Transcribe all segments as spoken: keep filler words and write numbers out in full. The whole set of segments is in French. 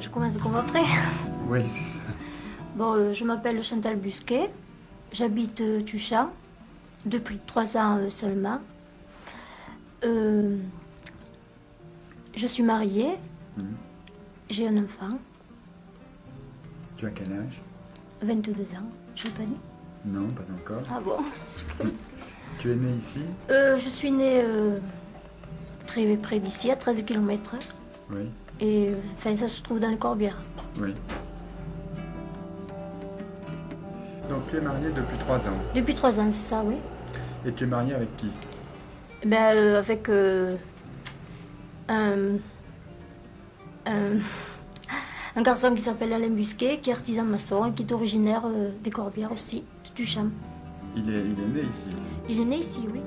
je commence comme après. Oui, c'est ça. Bon, euh, je m'appelle Chantal Busquet, j'habite euh, Tuchan, depuis trois ans euh, seulement. Euh, je suis mariée, Mmh. j'ai un enfant, Tu as quel âge? vingt-deux ans, je l'ai pas dit. Non, pas encore. Ah bon? Tu es né ici? euh, Je suis née euh, très près d'ici, à treize kilomètres. Oui. Et euh, enfin, ça se trouve dans les Corbières. Oui. Donc tu es mariée depuis trois ans. Depuis trois ans, c'est ça, oui. Et tu es mariée avec qui? Eh ben, euh, avec euh, un, un, un garçon qui s'appelle Alain Busquet, qui est artisan maçon et qui est originaire euh, des Corbières aussi, de Tuchan. Il est, il est né ici. Il est né ici, oui.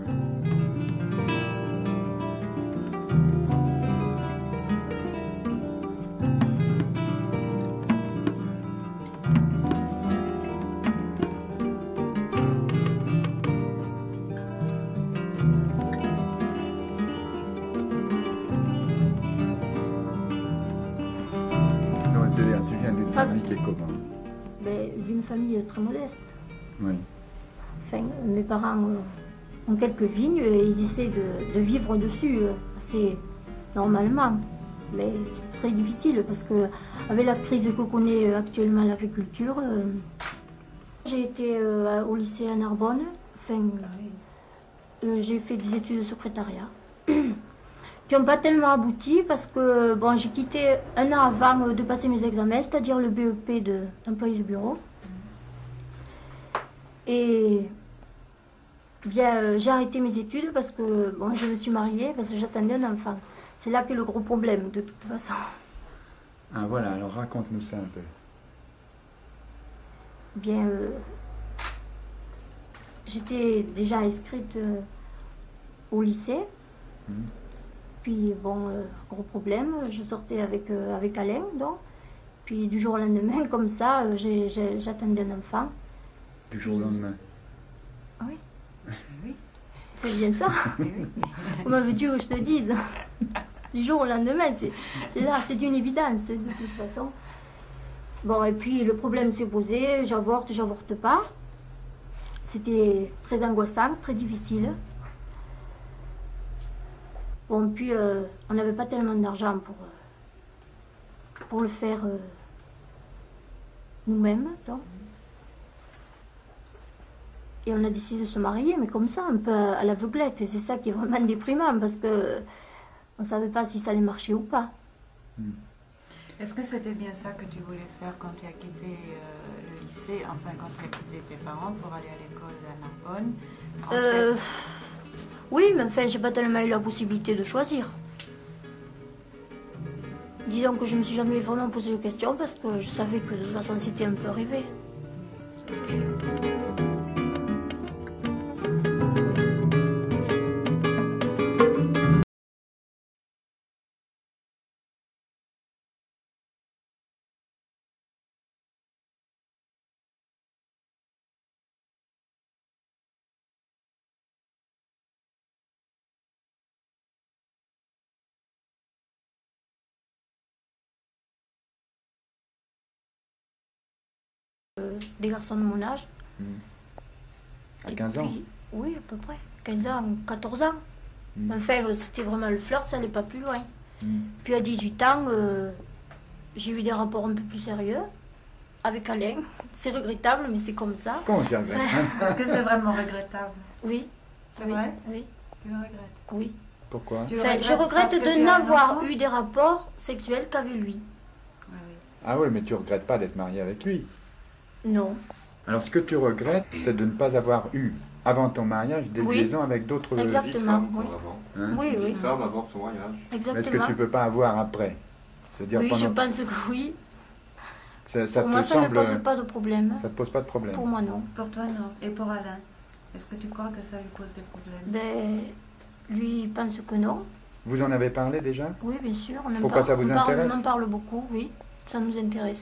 Donc c'est-à-dire tu viens d'une Ah. famille qui est comment? Ben, d'une famille très modeste. Oui. Enfin, mes parents euh, ont quelques vignes et ils essaient de, de vivre dessus euh, assez normalement. Mais c'est très difficile parce que avec la crise que connaît actuellement l'agriculture, euh, j'ai été euh, au lycée à Narbonne. Enfin, euh, j'ai fait des études de secrétariat qui n'ont pas tellement abouti parce que bon, j'ai quitté un an avant de passer mes examens, c'est-à-dire le B E P de- d'employé de bureau. Et bien, euh, j'ai arrêté mes études parce que bon, je me suis mariée, parce que j'attendais un enfant. C'est là qu'est le gros problème, de toute façon. Ah voilà, alors raconte-nous ça un peu. Bien, euh, j'étais déjà inscrite euh, au lycée. Mmh. Puis, bon, euh, gros problème, je sortais avec, euh, avec Alain, donc. Puis, du jour au lendemain, comme ça, euh, j'ai- j'ai- j'attendais un enfant. Du jour au lendemain. Oui. Oui. C'est bien ça. Comment veux-tu que je te dise? Du jour au lendemain, c'est c'est là, c'est une évidence, de toute façon. Bon, et puis le problème s'est posé, j'avorte, j'avorte pas. C'était très angoissant, très difficile. Bon, puis euh, on n'avait pas tellement d'argent pour, euh, pour le faire euh, nous-mêmes, donc. Et on a décidé de se marier, mais comme ça, un peu à l'aveuglette. Et c'est ça qui est vraiment déprimant, parce que on ne savait pas si ça allait marcher ou pas. Mmh. Est-ce que c'était bien ça que tu voulais faire quand tu as quitté euh, le lycée, enfin quand tu as quitté tes parents pour aller à l'école à Narbonne? En Euh, fait, oui, mais enfin, j'ai pas tellement eu la possibilité de choisir. Disons que je me suis jamais vraiment posé de questions parce que je savais que de toute façon c'était un peu arrivé. Euh, des garçons de mon âge. Mmh. À Et quinze ans? puis- Oui, à peu près. quinze ans, quatorze ans. Mmh. Enfin, euh, c'était vraiment le flirt, ça n'allait pas plus loin. Mmh. Puis à dix-huit ans, euh, j'ai eu des rapports un peu plus sérieux avec Alain. C'est regrettable, mais c'est comme ça. Comment je regrette, hein? est-ce que c'est vraiment regrettable? Oui. C'est oui, vrai? Oui. Tu le regrettes? Oui. Pourquoi? Tu le Enfin, je regrettes regrette parce que de tu as un n'avoir enfant? eu des rapports sexuels qu'avec lui. Oui, oui. Ah oui, mais tu regrettes pas d'être mariée avec lui. Non. Alors ce que tu regrettes, c'est de ne pas avoir eu, avant ton mariage, des Oui. liaisons avec d'autres... Exact. Une Exactement, vie de femme, oui. avant. Hein? Oui, Une vie oui. de femme avant son mariage. Mais est-ce Exactement. que tu peux pas avoir après? C'est-à-dire Oui, je pendant... pense que oui. Ça, ça Pour te moi, ça ne semble... pose pas de problème. Ça te pose pas de problème? Pour moi, non. Pour toi, non. Et pour Alain? Est-ce que tu crois que ça lui pose des problèmes? Ben, lui, il pense que non. Vous en avez parlé déjà? Oui, bien sûr. On en Pourquoi parle, ça vous on parle- intéresse? On en parle beaucoup, oui. Ça nous intéresse.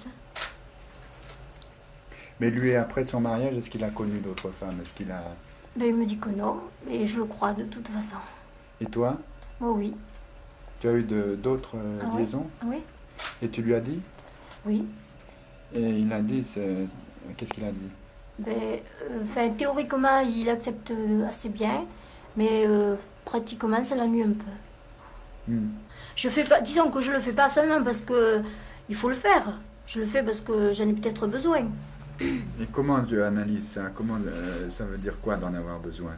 Mais lui, après de son mariage, est-ce qu'il a connu d'autres femmes? Est-ce qu'il a... Ben, il me dit que non, et je le crois de toute façon. Et toi? Moi, oui. Tu as eu de- d'autres euh, Ah oui. liaisons? Oui. Et tu lui as dit? Oui. Et il a dit, c'est- qu'est-ce qu'il a dit? Ben, euh, enfin, théoriquement, il accepte euh, assez bien, mais euh, pratiquement, ça l'ennuie un peu. Hmm. Je fais pas, disons que je le fais pas seulement parce que il faut le faire. Je le fais parce que j'en ai peut-être besoin. Et comment tu analyses ça? Comment, euh, ça veut dire quoi d'en avoir besoin?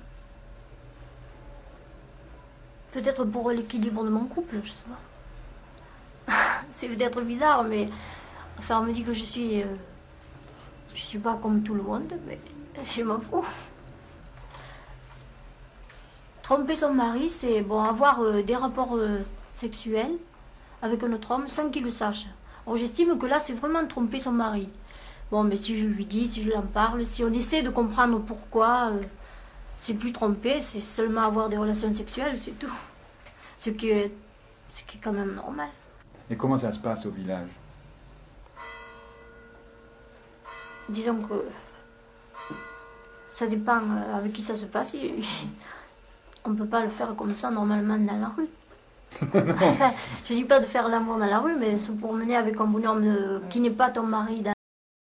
Peut-être pour l'équilibre de mon couple, je sais pas. C'est peut-être bizarre, mais enfin, on me dit que je suis, euh, je suis pas comme tout le monde, mais je m'en fous. Tromper son mari, c'est bon, avoir euh, des rapports euh, sexuels avec un autre homme sans qu'il le sache. Alors j'estime que là, c'est vraiment tromper son mari. Bon, mais si je lui dis, si je lui en parle, si on essaie de comprendre pourquoi, euh, c'est plus tromper, c'est seulement avoir des relations sexuelles, c'est tout. Ce qui est, ce qui est quand même normal. Et comment ça se passe au village? Disons que ça dépend euh, avec qui ça se passe. Il- On ne peut pas le faire comme ça normalement dans la rue. Enfin, je dis pas de faire l'amour dans la rue, mais se promener avec un bonhomme euh, qui n'est pas ton mari dans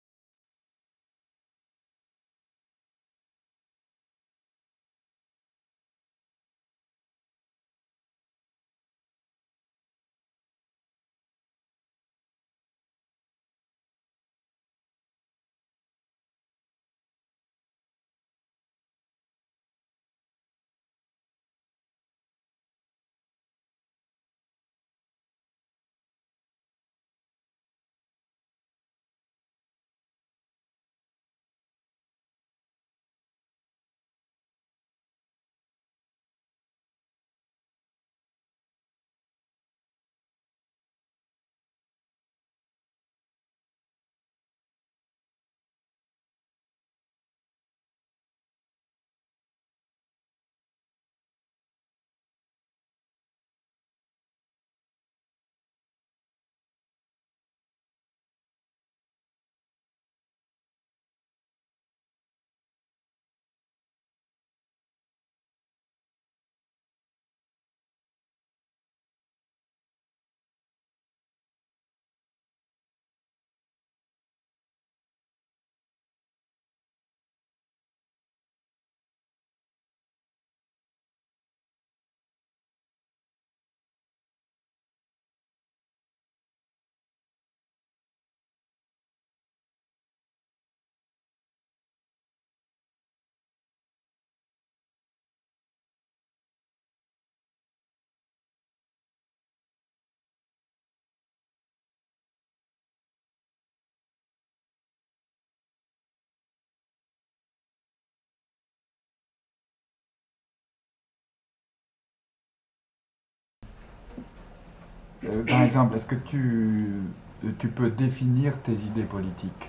Euh, par exemple, est-ce que tu, tu peux définir tes idées politiques?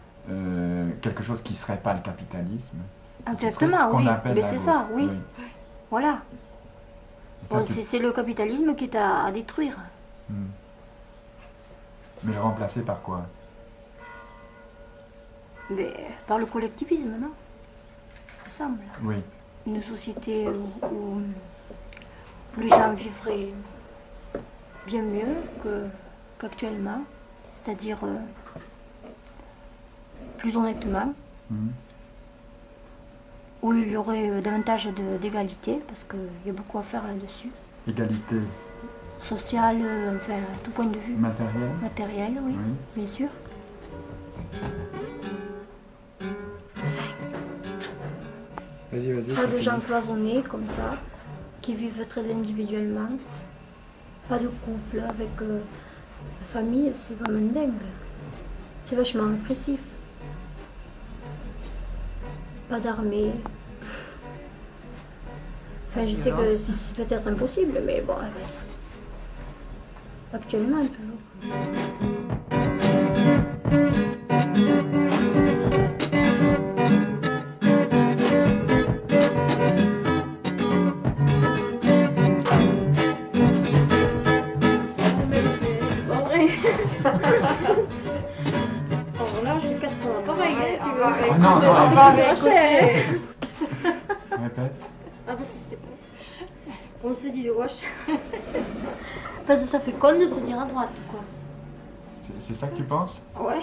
Euh, quelque chose qui ne serait pas le capitalisme? Qui serait ce exactement, qu'on oui. appelle Mais la c'est gauche. ça, oui. Voilà. Et ça, Bon, tu- c'est c'est le capitalisme qui est à, à détruire. Hmm. Mais le remplacer par quoi? Mais par le collectivisme, non? Il me semble. Oui. Une société où, où les gens vivraient bien mieux que, qu'actuellement, c'est-à-dire euh, plus honnêtement, Hmm. où il y aurait euh, davantage de- d'égalité, parce qu'il y a beaucoup à faire là-dessus, Égalité sociale, euh, enfin, à tout point de vue, matérielle? matériel, oui, Oui. bien sûr. Vas-y, vas-y. Pas de continue. gens cloisonnés comme ça, qui vivent très individuellement. Pas de couple avec euh, la famille, c'est vraiment dingue. C'est vachement répressif. Pas d'armée. Enfin, je sais que Violence. c'est peut-être impossible, mais bon, ouais, actuellement toujours. Mais c'est c'est pas vrai. Alors là, je casse ton appareil, hein, tu vois. Ah non, non, On va cher. Répète. Ah bah c'était pas. On se dit de gauche. Parce que ça fait con de se dire à droite, quoi. C'est- C'est ça que tu penses? Ouais.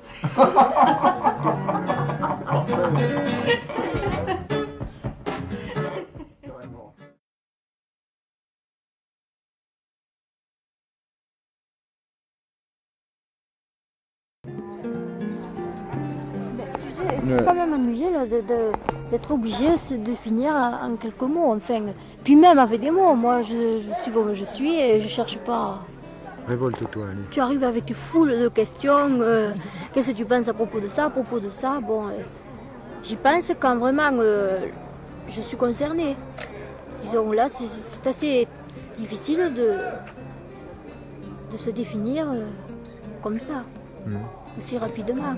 C'est quand même ennuyé là, de, de, d'être obligé de finir en quelques mots. Enfin, puis même avec des mots, moi je, je suis comme je suis et je cherche pas. Révolte-toi, allez. Tu arrives avec foule de questions. Euh, qu'est-ce que tu penses à propos de ça, à propos de ça? Bon, euh, j'y pense quand vraiment euh, je suis concernée. Disons là, c'est, c'est assez difficile de, de se définir euh, comme ça, mmh. aussi rapidement.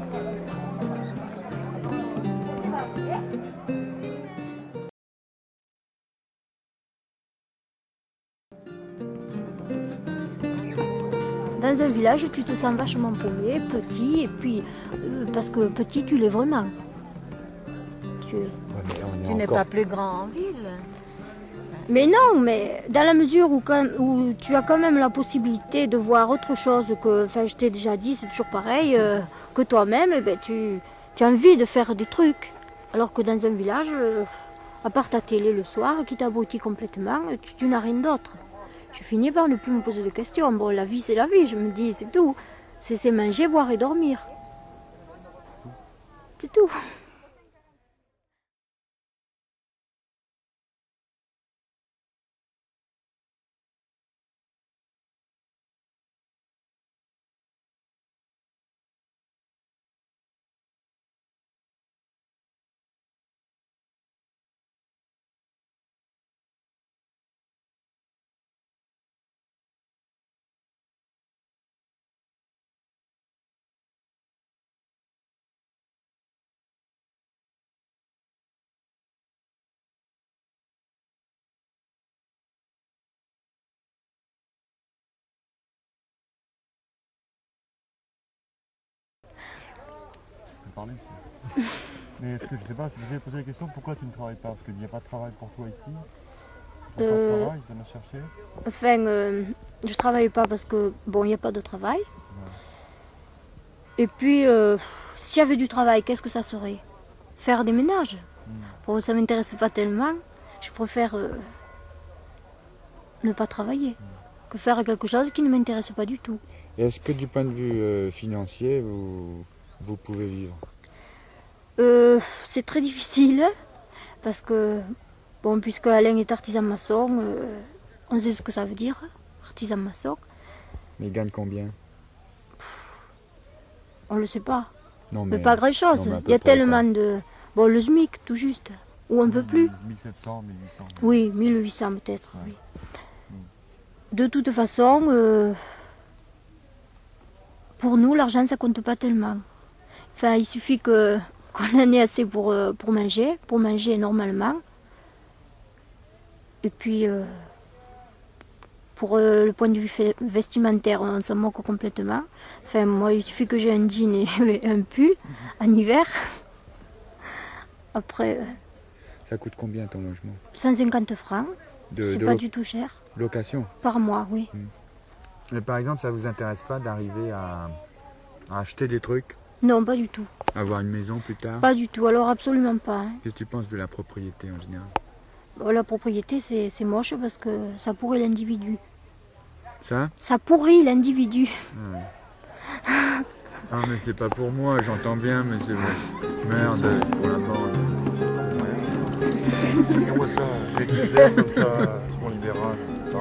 Dans un village, tu te sens vachement paumé, petit, et puis, euh, parce que petit, tu l'es vraiment. Tu, ouais, tu n'es pas plus grand en ville. Mais non, mais dans la mesure où, quand, où tu as quand même la possibilité de voir autre chose que, enfin je t'ai déjà dit, c'est toujours pareil, euh, que toi-même, eh ben, tu, tu as envie de faire des trucs. Alors que dans un village, euh, à part ta télé le soir, qui t'abrutit complètement, tu, tu n'as rien d'autre. Je finis par ne plus me poser de questions. Bon, la vie, c'est la vie, je me dis, c'est tout. C'est, c'est manger, boire et dormir. C'est tout. Parler. Mais est-ce que je sais pas, si vous avez posé la question, pourquoi tu ne travailles pas? Parce qu'il n'y a pas de travail pour toi ici. Tu n'as euh, pas de travail, tu viens de chercher. Enfin, euh, je travaille pas parce que bon, il n'y a pas de travail. Ouais. Et puis, euh, s'il y avait du travail, qu'est-ce que ça serait? Faire des ménages. Mmh. Bon, ça m'intéresse pas tellement. Je préfère euh, ne pas travailler mmh. que faire quelque chose qui ne m'intéresse pas du tout. Et est-ce que du point de vue euh, financier, vous Vous pouvez vivre? euh, C'est très difficile parce que, bon, puisque Alain est artisan maçon, euh, on sait ce que ça veut dire, artisan maçon. Mais il gagne combien? On ne le sait pas. Non, mais, mais pas grand-chose. Il y a tellement pas. de... Bon, le SMIC, tout juste, ou un peu plus. mille sept cents, mille huit cents. Oui, mille huit cents peut-être, ouais. Oui. De toute façon, euh, pour nous, l'argent, ça compte pas tellement. Enfin, il suffit que, qu'on en ait assez pour, euh, pour manger, pour manger normalement. Et puis, euh, pour euh, le point de vue vestimentaire, on s'en moque complètement. Enfin, moi, il suffit que j'ai un jean et un pull en hiver. Après... Euh, ça coûte combien ton logement? cent cinquante francs. C'est pas du tout cher. Location? Par mois, oui. Mmh. Mais par exemple, ça vous intéresse pas d'arriver à, à acheter des trucs? Non, pas du tout. Avoir une maison plus tard? Pas du tout, alors absolument pas. Hein. Qu'est-ce que tu penses de la propriété en général? Bon, la propriété, c'est, c'est moche parce que ça pourrit l'individu. Ça? Ça pourrit l'individu. Ah, ouais. Ah mais c'est pas pour moi, j'entends bien, mais c'est vrai. Merde, pour la bande. Regarde-moi ça, j'ai écrit comme ça, mon libéral, ça.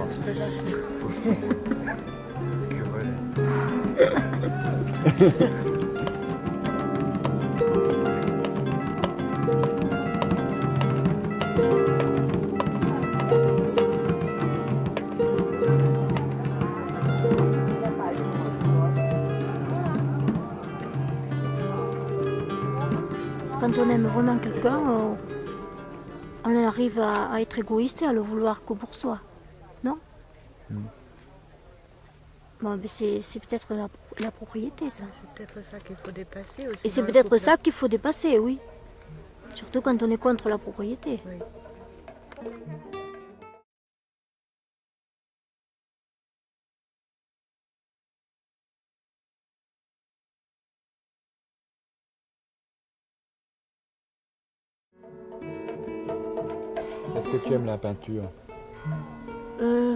Quand on aime vraiment quelqu'un, on, on arrive à, à être égoïste et à le vouloir que pour soi, non? Mmh. Bon, c'est, c'est peut-être la, la propriété, ça. C'est peut-être ça qu'il faut dépasser aussi. Et c'est peut-être ça qu'il faut dépasser, oui. Surtout quand on est contre la propriété. Oui. Est-ce que tu aimes la peinture? Euh...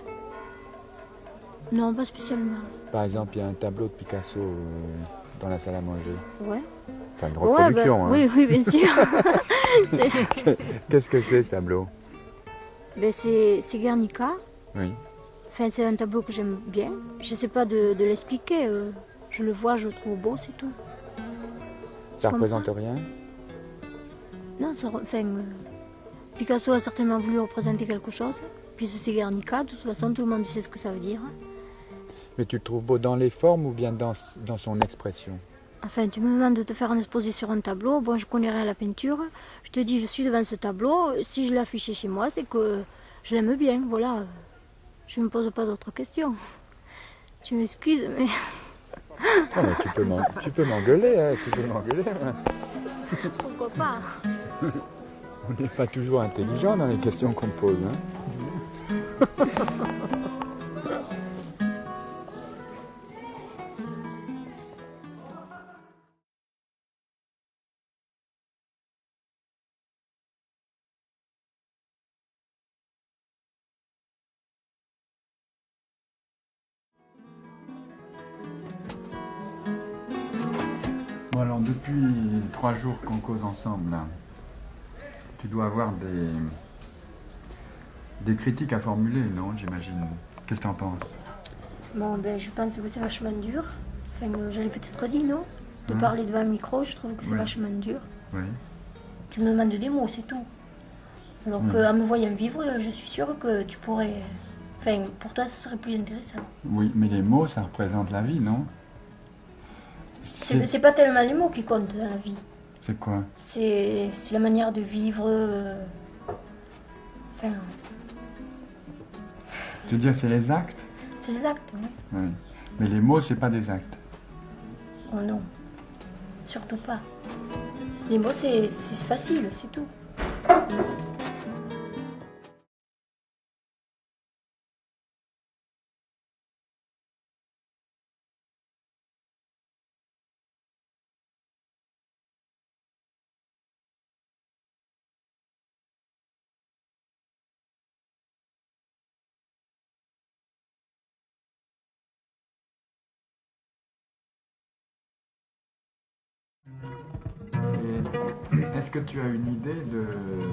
Non, pas spécialement. Par exemple, il y a un tableau de Picasso euh, dans la salle à manger. Ouais. Enfin, une reproduction. Ouais, bah, hein. Oui, oui, bien sûr. Qu'est-ce que c'est ce tableau? Ben, c'est c'est Guernica. Oui. Enfin, c'est un tableau que j'aime bien. Je ne sais pas de, de l'expliquer. euh, Je le vois, je le trouve beau, c'est tout. Ça Tu représente comprends? rien? Non, ça, re- enfin, euh, Picasso a certainement voulu représenter quelque chose. Puis c'est Guernica, de toute façon, tout le monde sait ce que ça veut dire. Mais tu le trouves beau dans les formes ou bien dans, dans son expression? Enfin, tu me demandes de te faire un exposé sur un tableau. Bon, je connais rien à la peinture. Je te dis, je suis devant ce tableau. Si je l'ai affiché chez moi, c'est que je l'aime bien. Voilà. Je ne me pose pas d'autres questions. Tu m'excuses, mais... Ah, mais tu peux m'en- tu peux m'engueuler, hein, tu peux m'engueuler. hein. Pourquoi pas? On n'est pas toujours intelligent dans les questions qu'on pose. Hein. Bon alors depuis trois jours qu'on cause ensemble, là, tu dois avoir des, des critiques à formuler, non, j'imagine. Qu'est-ce que tu en penses? Bon, ben, je pense que c'est vachement dur. Enfin, euh, j'allais peut-être dit, non? De Hein? parler devant un micro, je trouve que c'est Oui. vachement dur. Oui. Tu me demandes des mots, c'est tout. Alors Oui. qu'en me voyant vivre, je suis sûre que tu pourrais... Enfin, pour toi, ce serait plus intéressant. Oui, mais les mots, ça représente la vie, non? C'est c'est pas tellement les mots qui comptent dans la vie. C'est quoi? C'est c'est la manière de vivre... euh, Enfin, Tu veux dire c'est les actes? c'est les actes, oui. Oui. Mais les mots, c'est pas des actes. Oh non, surtout pas. Les mots, c'est c'est facile, c'est tout. Et est-ce que tu as une idée de,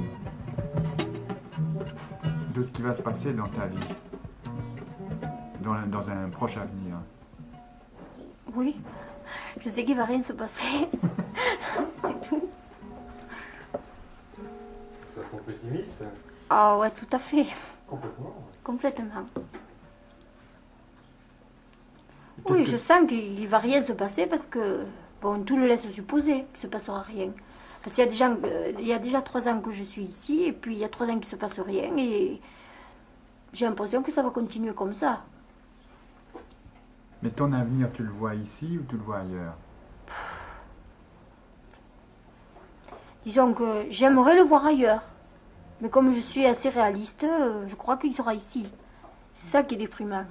de ce qui va se passer dans ta vie, dans, un- dans un proche avenir? Oui, je sais qu'il va rien se passer. C'est tout. Ça trop pessimiste? Ah ouais, tout à fait. Complètement. Complètement. Qu'est-ce Oui, que- je sens qu'il va rien se passer parce que, bon, tout le laisse supposer qu'il ne se passera rien. Parce qu'il y a déjà, euh, il y a déjà trois ans que je suis ici, et puis il y a trois ans qu'il ne se passe rien, et j'ai l'impression que ça va continuer comme ça. Mais ton avenir, tu le vois ici ou tu le vois ailleurs? Disons que j'aimerais le voir ailleurs. Mais comme je suis assez réaliste, euh, je crois qu'il sera ici. C'est ça qui est déprimant.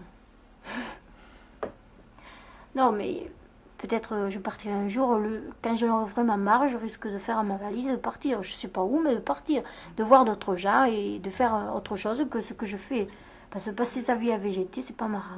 Non, mais peut-être euh, je partirai un jour. Le... Quand j'en aurai vraiment marre, je risque de faire ma valise et de partir. Je sais pas où, mais de partir. De voir d'autres gens et de faire euh, autre chose que ce que je fais. Parce que passer sa vie à végéter, c'est pas marrant.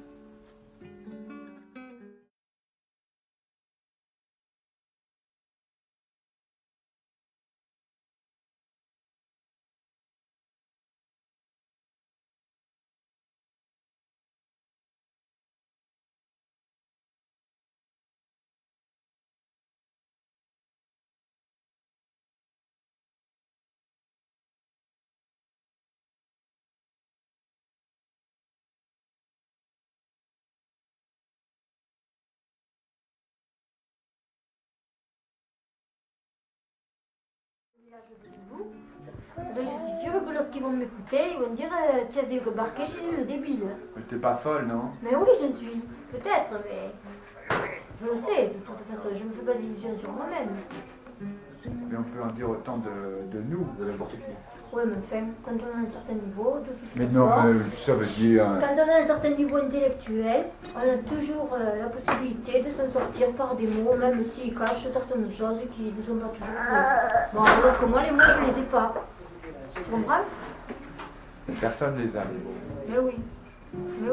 Ben, je suis sûre que lorsqu'ils vont m'écouter, ils vont dire euh, tu as débarqué chez le débile. Mais t'es pas folle, non? Mais oui, je suis. Peut-être, mais je le sais. De toute façon, je ne me fais pas d'illusions sur moi-même. Mais on peut en dire autant de, de nous, de n'importe qui. Oui, mais enfin, quand on a un certain niveau, de toute Mais façon, non, euh, ça veut dire... euh, quand on a un certain niveau intellectuel, on a toujours euh, la possibilité de s'en sortir par des mots, même s'ils cachent certaines choses qui ne sont pas toujours vraies. Bon, alors que moi, les mots, je ne les ai pas. Tu comprends? Personne les a, les mots. Mais oui. Mais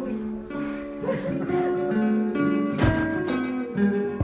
oui.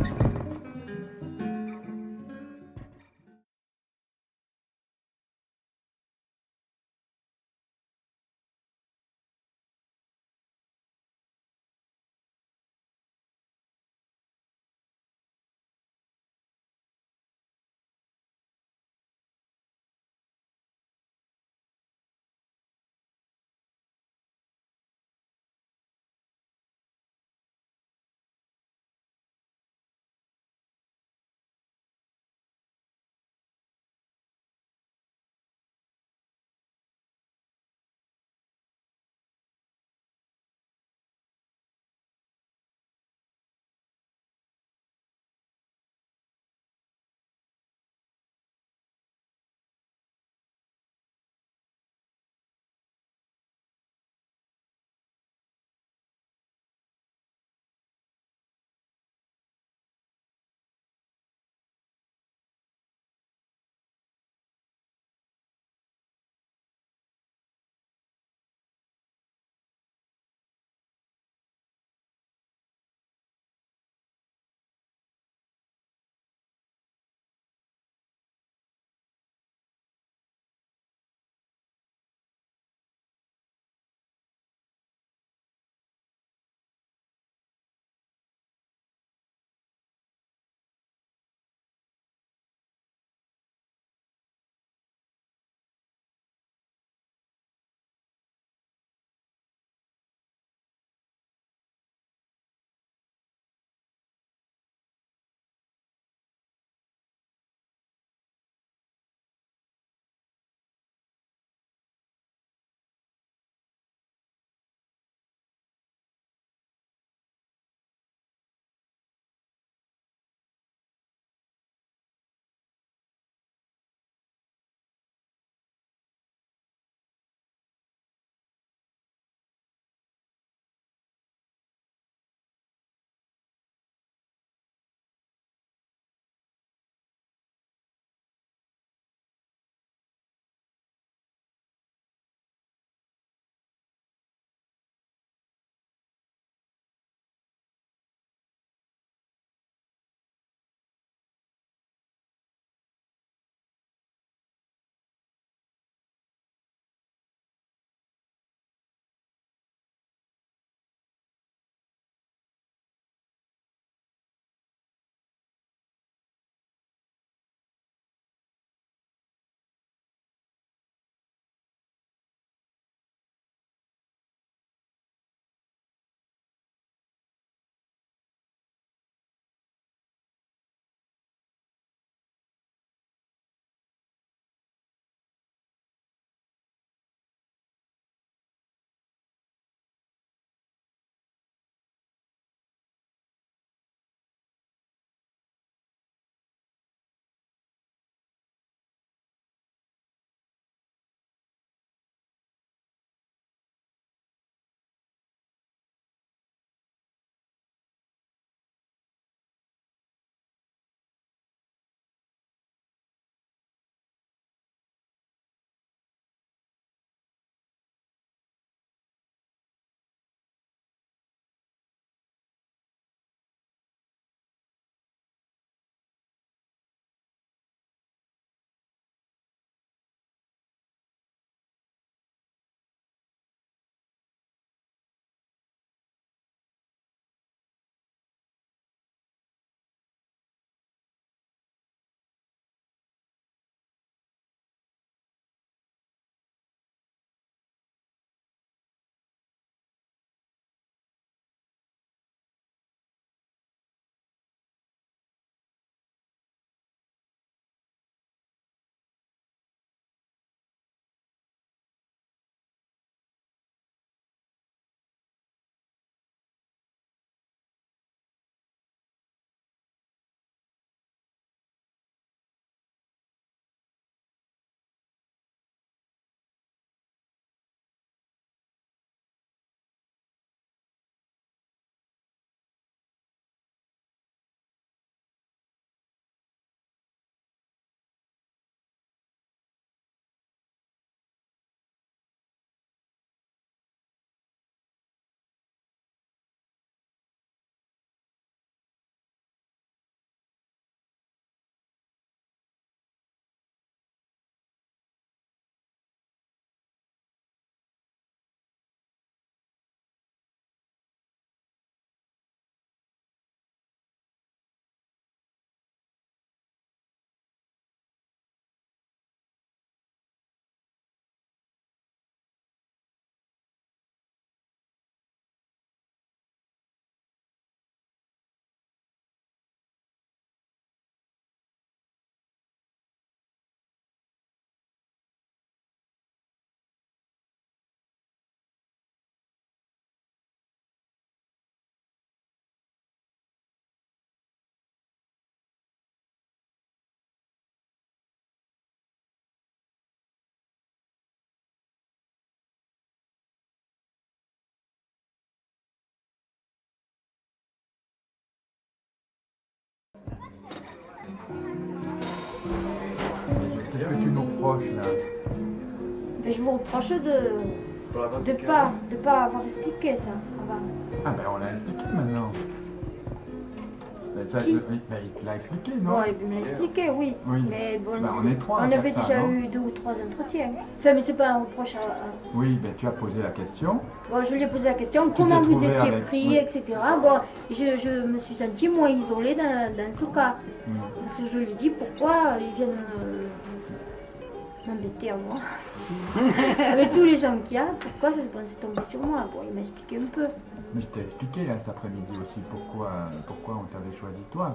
reproches là? Mais je vous reproche de de pas, de pas avoir expliqué ça avant. Ah ben on l'a expliqué maintenant. Ben, ça, Qui? oui, ben, il te l'a expliqué, non? Bon, il me l'a expliqué, oui. Oui. Mais bon, Ben, on est trois à on faire avait ça, déjà non? eu deux ou trois entretiens. Enfin, mais c'est pas un reproche à... à- Oui, ben tu as posé la question. Bon, je lui ai posé la question, Tu comment t'es vous trouvé étiez avec- pris, oui. et cetera. Bon, je, je me suis sentie moins isolée dans, dans ce cas. Mm. Parce que je lui ai dit pourquoi ils viennent euh, m'embêter à moi. Avec tous les gens qu'il y a, pourquoi ça s'est tombé sur moi. Bon, il m'a expliqué un peu. Mais je t'ai expliqué là cet après-midi aussi pourquoi, pourquoi on t'avait choisi toi.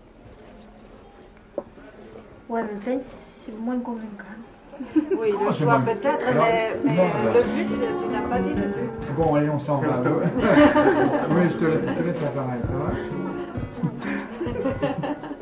Ouais, mais enfin, c'est moins convaincant. Oui, le Oh, c'est choix bon. peut-être, Alors, mais, mais merde. le but, tu n'as pas dit le but. Bon, allez, on s'en va. Oui, je te laisse, je te laisse l'appareil, ça va?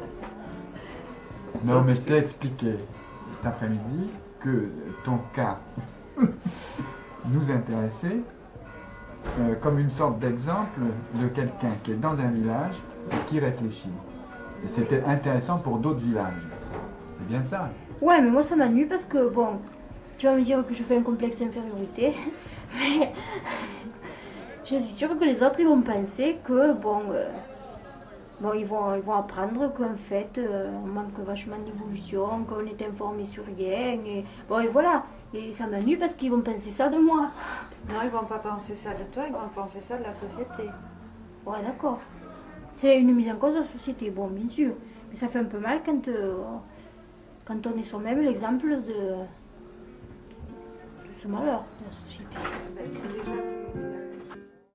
Non, mais je t'ai expliqué cet après-midi que ton cas nous intéressait euh, comme une sorte d'exemple de quelqu'un qui est dans un village et qui réfléchit. Et c'était intéressant pour d'autres villages. C'est bien ça. Ouais, mais moi ça m'ennuie parce que, bon, tu vas me dire que je fais un complexe d'infériorité, mais je suis sûre que les autres ils vont penser que, bon, euh, bon ils, vont, ils vont apprendre qu'en fait euh, on manque vachement d'évolution, qu'on est informé sur rien, et bon, et voilà. Et ça m'ennuie parce qu'ils vont penser ça de moi. Non, ils ne vont pas penser ça de toi, ils vont penser ça de la société. Ouais, d'accord. C'est une mise en cause de la société, bon, bien sûr. Mais ça fait un peu mal quand, euh, quand on est soi-même l'exemple de, de ce malheur de la société. Ben, c'est déjà